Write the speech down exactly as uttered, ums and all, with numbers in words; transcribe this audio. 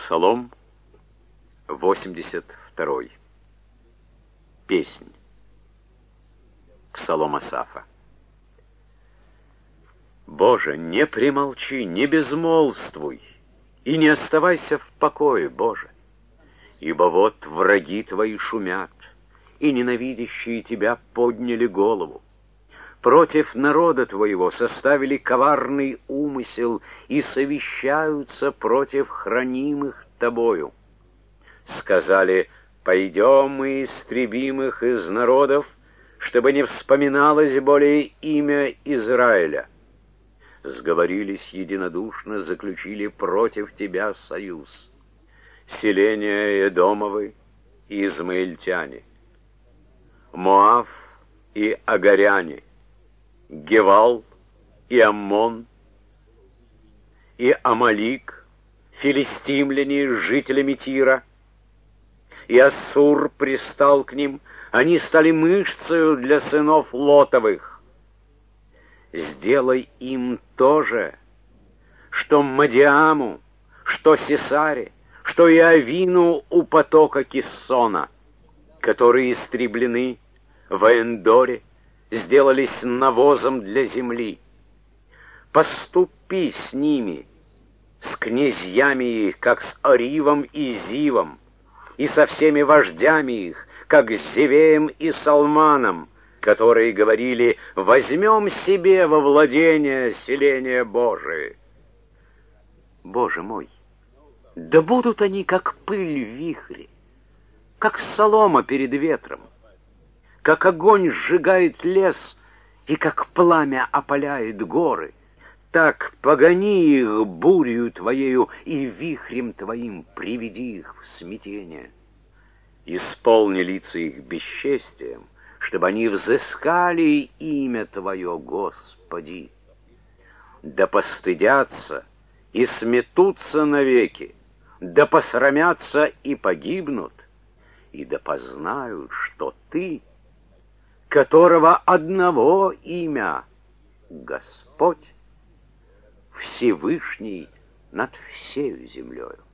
Псалом восемьдесят второй. Песнь. Псалом Асафа. Боже, не премолчи, не безмолвствуй, и не оставайся в покое, Боже, ибо вот враги твои шумят, и ненавидящие тебя подняли голову. Против народа твоего составили коварный умысел и совещаются против хранимых тобою. Сказали: пойдем и истребим их из народов, чтобы не вспоминалось более имя Израиля. Сговорились единодушно, заключили против тебя союз. Селения Эдомовы и измаильтяне, Моав и агаряне, Гевал и Аммон, и Амалик, филистимляне с жителями Тира, и Ассур пристал к ним, они стали мышцею для сынов Лотовых. Сделай им то же, что Мадиаму, что Сесаре, что и Авину у потока Киссона, которые истреблены в Эндоре, сделались навозом для земли. Поступи с ними, с князьями их, как с Оривом и Зивом, и со всеми вождями их, как с Зевеем и Салманом, которые говорили: возьмем себе во владение селения Божие. Боже мой, да будут они, как пыль в вихре, как солома перед ветром, как огонь сжигает лес и как пламя опаляет горы. Так погони их бурью твоею и вихрем твоим приведи их в смятение. Исполни лица их бесчестием, чтобы они взыскали имя Твое, Господи. Да постыдятся и сметутся навеки, да посрамятся и погибнут, и да познают, что Ты, которого одного имя Господь, Всевышний над всею землею.